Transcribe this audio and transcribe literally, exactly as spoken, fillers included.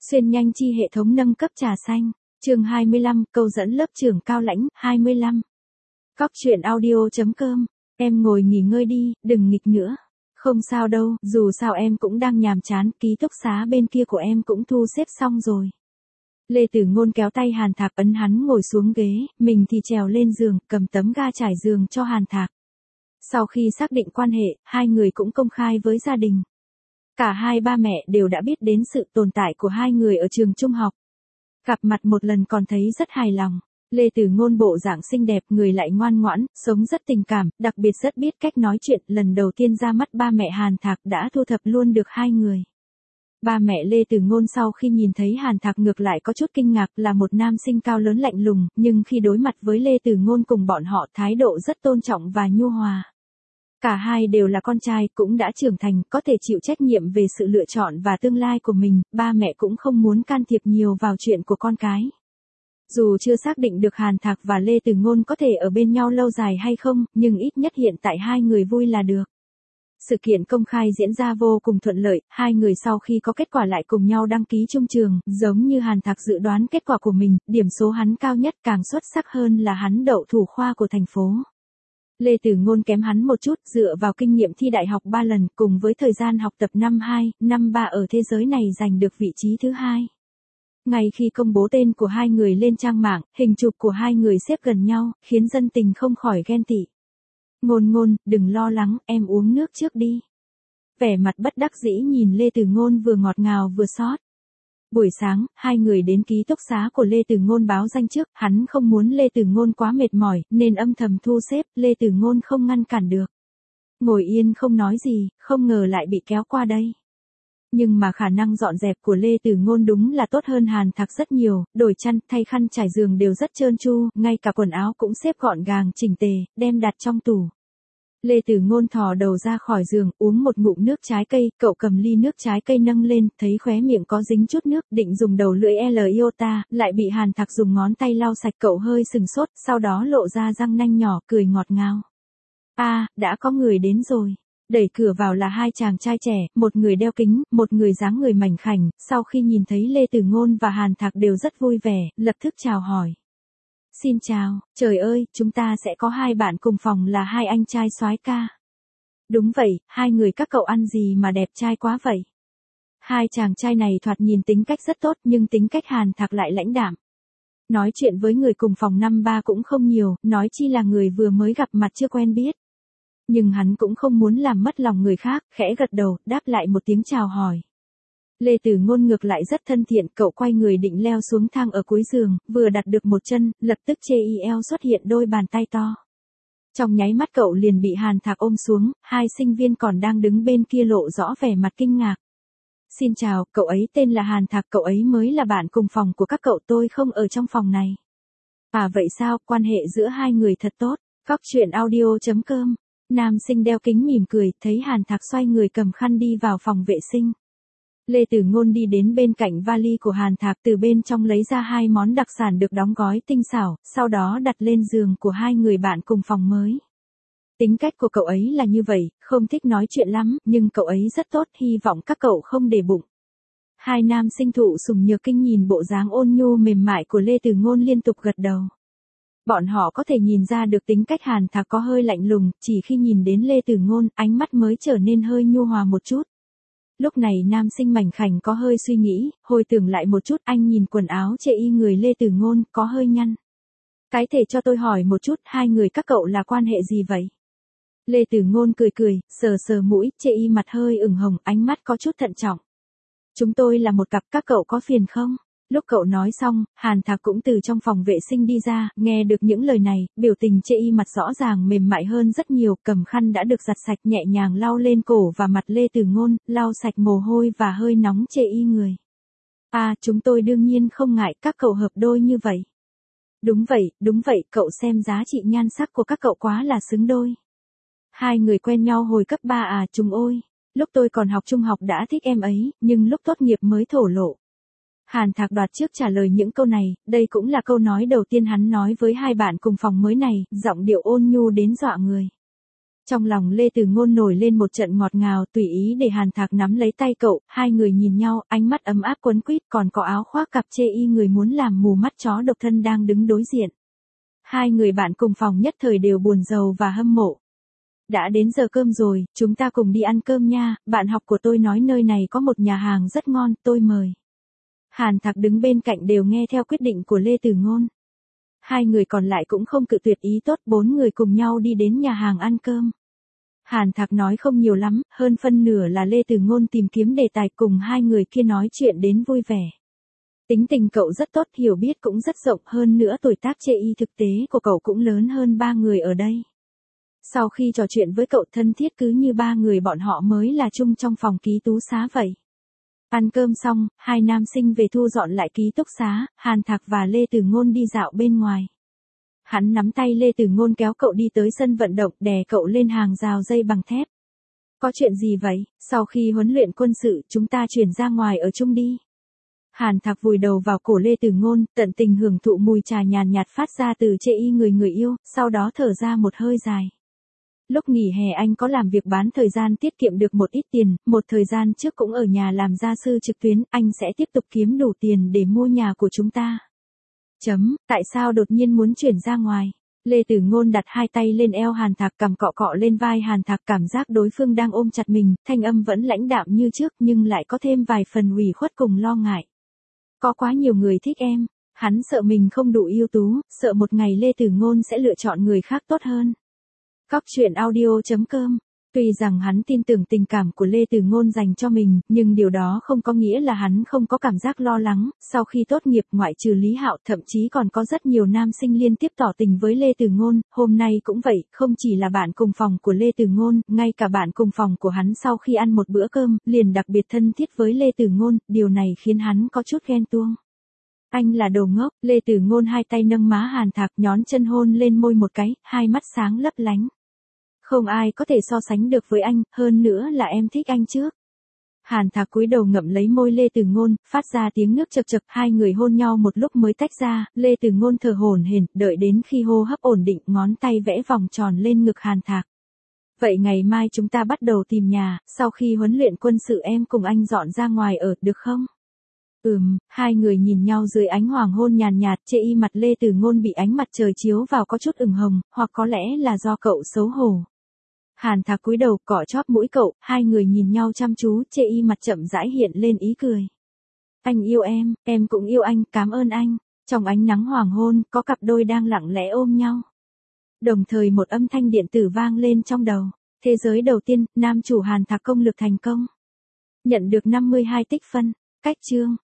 Xuyên nhanh chi hệ thống nâng cấp trà xanh. Chương hai mươi lăm, câu dẫn lớp trưởng cao lãnh. hai mươi lăm. Cóc truyện audio.com. Em ngồi nghỉ ngơi đi, đừng nghịch nữa. Không sao đâu, dù sao em cũng đang nhàm chán, ký túc xá bên kia của em cũng thu xếp xong rồi. Lê Tử Ngôn kéo tay Hàn Thạc ấn hắn ngồi xuống ghế, mình thì trèo lên giường, cầm tấm ga trải giường cho Hàn Thạc. Sau khi xác định quan hệ, hai người cũng công khai với gia đình. Cả hai ba mẹ đều đã biết đến sự tồn tại của hai người ở trường trung học. Gặp mặt một lần còn thấy rất hài lòng. Lê Tử Ngôn bộ dạng xinh đẹp, người lại ngoan ngoãn, sống rất tình cảm, đặc biệt rất biết cách nói chuyện. Lần đầu tiên ra mắt ba mẹ Hàn Thạc đã thu thập luôn được hai người. Ba mẹ Lê Tử Ngôn sau khi nhìn thấy Hàn Thạc ngược lại có chút kinh ngạc, là một nam sinh cao lớn lạnh lùng, nhưng khi đối mặt với Lê Tử Ngôn cùng bọn họ thái độ rất tôn trọng và nhu hòa. Cả hai đều là con trai, cũng đã trưởng thành, có thể chịu trách nhiệm về sự lựa chọn và tương lai của mình, ba mẹ cũng không muốn can thiệp nhiều vào chuyện của con cái. Dù chưa xác định được Hàn Thạc và Lê Tử Ngôn có thể ở bên nhau lâu dài hay không, nhưng ít nhất hiện tại hai người vui là được. Sự kiện công khai diễn ra vô cùng thuận lợi, hai người sau khi có kết quả lại cùng nhau đăng ký chung trường, giống như Hàn Thạc dự đoán kết quả của mình, điểm số hắn cao nhất, càng xuất sắc hơn là hắn đậu thủ khoa của thành phố. Lê Tử Ngôn kém hắn một chút, dựa vào kinh nghiệm thi đại học ba lần, cùng với thời gian học tập năm hai, năm ba ở thế giới này giành được vị trí thứ hai. Ngay khi công bố tên của hai người lên trang mạng, hình chụp của hai người xếp gần nhau, khiến dân tình không khỏi ghen tị. Ngôn Ngôn, đừng lo lắng, em uống nước trước đi. Vẻ mặt bất đắc dĩ nhìn Lê Tử Ngôn vừa ngọt ngào vừa xót. Buổi sáng, hai người đến ký túc xá của Lê Tử Ngôn báo danh trước, hắn không muốn Lê Tử Ngôn quá mệt mỏi, nên âm thầm thu xếp, Lê Tử Ngôn không ngăn cản được. Ngồi yên không nói gì, không ngờ lại bị kéo qua đây. Nhưng mà khả năng dọn dẹp của Lê Tử Ngôn đúng là tốt hơn Hàn Thạc rất nhiều, đổi chăn, thay khăn trải giường đều rất trơn tru, ngay cả quần áo cũng xếp gọn gàng chỉnh tề, đem đặt trong tủ. Lê Tử Ngôn thò đầu ra khỏi giường, uống một ngụm nước trái cây, cậu cầm ly nước trái cây nâng lên, thấy khóe miệng có dính chút nước, định dùng đầu lưỡi L iota, lại bị Hàn Thạc dùng ngón tay lau sạch, cậu hơi sừng sốt, sau đó lộ ra răng nanh nhỏ, cười ngọt ngào. A, à, đã có người đến rồi. Đẩy cửa vào là hai chàng trai trẻ, một người đeo kính, một người dáng người mảnh khảnh, sau khi nhìn thấy Lê Tử Ngôn và Hàn Thạc đều rất vui vẻ, lập tức chào hỏi. Xin chào, trời ơi, chúng ta sẽ có hai bạn cùng phòng là hai anh trai soái ca. Đúng vậy, hai người các cậu ăn gì mà đẹp trai quá vậy? Hai chàng trai này thoạt nhìn tính cách rất tốt nhưng tính cách Hàn Thạc lại lãnh đạm. Nói chuyện với người cùng phòng năm ba cũng không nhiều, nói chi là người vừa mới gặp mặt chưa quen biết. Nhưng hắn cũng không muốn làm mất lòng người khác, khẽ gật đầu, đáp lại một tiếng chào hỏi. Lê Tử Ngôn ngược lại rất thân thiện, cậu quay người định leo xuống thang ở cuối giường, vừa đặt được một chân, lập tức chê y eo xuất hiện đôi bàn tay to. Trong nháy mắt cậu liền bị Hàn Thạc ôm xuống, hai sinh viên còn đang đứng bên kia lộ rõ vẻ mặt kinh ngạc. Xin chào, cậu ấy tên là Hàn Thạc, cậu ấy mới là bạn cùng phòng của các cậu, tôi không ở trong phòng này. À vậy sao, quan hệ giữa hai người thật tốt. Cóc truyện audio.com. Nam sinh đeo kính mỉm cười, thấy Hàn Thạc xoay người cầm khăn đi vào phòng vệ sinh. Lê Tử Ngôn đi đến bên cạnh vali của Hàn Thạc, từ bên trong lấy ra hai món đặc sản được đóng gói tinh xảo, sau đó đặt lên giường của hai người bạn cùng phòng mới. Tính cách của cậu ấy là như vậy, không thích nói chuyện lắm, nhưng cậu ấy rất tốt, hy vọng các cậu không để bụng. Hai nam sinh thụ sủng nhược kinh nhìn bộ dáng ôn nhu mềm mại của Lê Tử Ngôn liên tục gật đầu. Bọn họ có thể nhìn ra được tính cách Hàn Thạc có hơi lạnh lùng, chỉ khi nhìn đến Lê Tử Ngôn, ánh mắt mới trở nên hơi nhu hòa một chút. Lúc này nam sinh mảnh khảnh có hơi suy nghĩ, hồi tưởng lại một chút, anh nhìn quần áo chê y người Lê Tử Ngôn, có hơi nhăn. Cái thể cho tôi hỏi một chút, hai người các cậu là quan hệ gì vậy? Lê Tử Ngôn cười cười, sờ sờ mũi, chê y mặt hơi ửng hồng, ánh mắt có chút thận trọng. Chúng tôi là một cặp, các cậu có phiền không? Lúc cậu nói xong, Hàn Thạc cũng từ trong phòng vệ sinh đi ra, nghe được những lời này, biểu tình chê y mặt rõ ràng mềm mại hơn rất nhiều, cầm khăn đã được giặt sạch nhẹ nhàng lau lên cổ và mặt Lê Tử Ngôn, lau sạch mồ hôi và hơi nóng chê y người. À, chúng tôi đương nhiên không ngại, các cậu hợp đôi như vậy. Đúng vậy, đúng vậy, cậu xem giá trị nhan sắc của các cậu quá là xứng đôi. Hai người quen nhau hồi cấp ba à, chúng ôi. Lúc tôi còn học trung học đã thích em ấy, nhưng lúc tốt nghiệp mới thổ lộ. Hàn Thạc đoạt trước trả lời những câu này, đây cũng là câu nói đầu tiên hắn nói với hai bạn cùng phòng mới này, giọng điệu ôn nhu đến dọa người. Trong lòng Lê Từ Ngôn nổi lên một trận ngọt ngào, tùy ý để Hàn Thạc nắm lấy tay cậu, hai người nhìn nhau, ánh mắt ấm áp quấn quýt, còn có áo khoác cặp chê y người muốn làm mù mắt chó độc thân đang đứng đối diện. Hai người bạn cùng phòng nhất thời đều buồn rầu và hâm mộ. Đã đến giờ cơm rồi, chúng ta cùng đi ăn cơm nha, bạn học của tôi nói nơi này có một nhà hàng rất ngon, tôi mời. Hàn Thạc đứng bên cạnh đều nghe theo quyết định của Lê Từ Ngôn. Hai người còn lại cũng không cự tuyệt ý tốt, bốn người cùng nhau đi đến nhà hàng ăn cơm. Hàn Thạc nói không nhiều lắm, hơn phân nửa là Lê Từ Ngôn tìm kiếm đề tài cùng hai người kia nói chuyện đến vui vẻ. Tính tình cậu rất tốt, hiểu biết cũng rất rộng, hơn nữa tuổi tác chê y thực tế của cậu cũng lớn hơn ba người ở đây. Sau khi trò chuyện với cậu thân thiết cứ như ba người bọn họ mới là chung trong phòng ký túc xá vậy. Ăn cơm xong, hai nam sinh về thu dọn lại ký túc xá, Hàn Thạc và Lê Từ Ngôn đi dạo bên ngoài. Hắn nắm tay Lê Từ Ngôn kéo cậu đi tới sân vận động, đè cậu lên hàng rào dây bằng thép. Có chuyện gì vậy, sau khi huấn luyện quân sự chúng ta chuyển ra ngoài ở chung đi. Hàn Thạc vùi đầu vào cổ Lê Từ Ngôn, tận tình hưởng thụ mùi trà nhàn nhạt phát ra từ chê y người người yêu, sau đó thở ra một hơi dài. Lúc nghỉ hè anh có làm việc bán thời gian tiết kiệm được một ít tiền, một thời gian trước cũng ở nhà làm gia sư trực tuyến, anh sẽ tiếp tục kiếm đủ tiền để mua nhà của chúng ta. Chấm, tại sao đột nhiên muốn chuyển ra ngoài? Lê Từ Ngôn đặt hai tay lên eo Hàn Thạc, cầm cọ cọ lên vai Hàn Thạc, cảm giác đối phương đang ôm chặt mình, thanh âm vẫn lãnh đạm như trước nhưng lại có thêm vài phần ủy khuất cùng lo ngại. Có quá nhiều người thích em, hắn sợ mình không đủ ưu tú, sợ một ngày Lê Từ Ngôn sẽ lựa chọn người khác tốt hơn. Cóc truyện audio chấm com. Tuy rằng hắn tin tưởng tình cảm của Lê Từ Ngôn dành cho mình, nhưng điều đó không có nghĩa là hắn không có cảm giác lo lắng. Sau khi tốt nghiệp, ngoại trừ Lý Hạo, thậm chí còn có rất nhiều nam sinh liên tiếp tỏ tình với Lê Từ Ngôn. Hôm nay cũng vậy, không chỉ là bạn cùng phòng của Lê Từ Ngôn, ngay cả bạn cùng phòng của hắn sau khi ăn một bữa cơm, liền đặc biệt thân thiết với Lê Từ Ngôn. Điều này khiến hắn có chút ghen tuông. Anh là đồ ngốc. Lê Từ Ngôn hai tay nâng má Hàn Thạc, nhón chân hôn lên môi một cái, hai mắt sáng lấp lánh. Không ai có thể so sánh được với anh, hơn nữa là em thích anh trước. Hàn Thạc cúi đầu ngậm lấy môi Lê Từ Ngôn, phát ra tiếng nước chậc chậc, hai người hôn nhau một lúc mới tách ra, Lê Từ Ngôn thở hổn hển, đợi đến khi hô hấp ổn định, ngón tay vẽ vòng tròn lên ngực Hàn Thạc. Vậy ngày mai chúng ta bắt đầu tìm nhà, sau khi huấn luyện quân sự em cùng anh dọn ra ngoài ở, được không? Ừm, hai người nhìn nhau dưới ánh hoàng hôn nhàn nhạt, chê y mặt Lê Từ Ngôn bị ánh mặt trời chiếu vào có chút ửng hồng, hoặc có lẽ là do cậu xấu hổ. Hàn Thạc cúi đầu cọ chóp mũi cậu, hai người nhìn nhau chăm chú, chê y mặt chậm rãi hiện lên ý cười. Anh yêu em, em cũng yêu anh, cảm ơn anh. Trong ánh nắng hoàng hôn, có cặp đôi đang lặng lẽ ôm nhau. Đồng thời một âm thanh điện tử vang lên trong đầu. Thế giới đầu tiên, nam chủ Hàn Thạc công lực thành công. Nhận được năm mươi hai tích phân. Cách chương.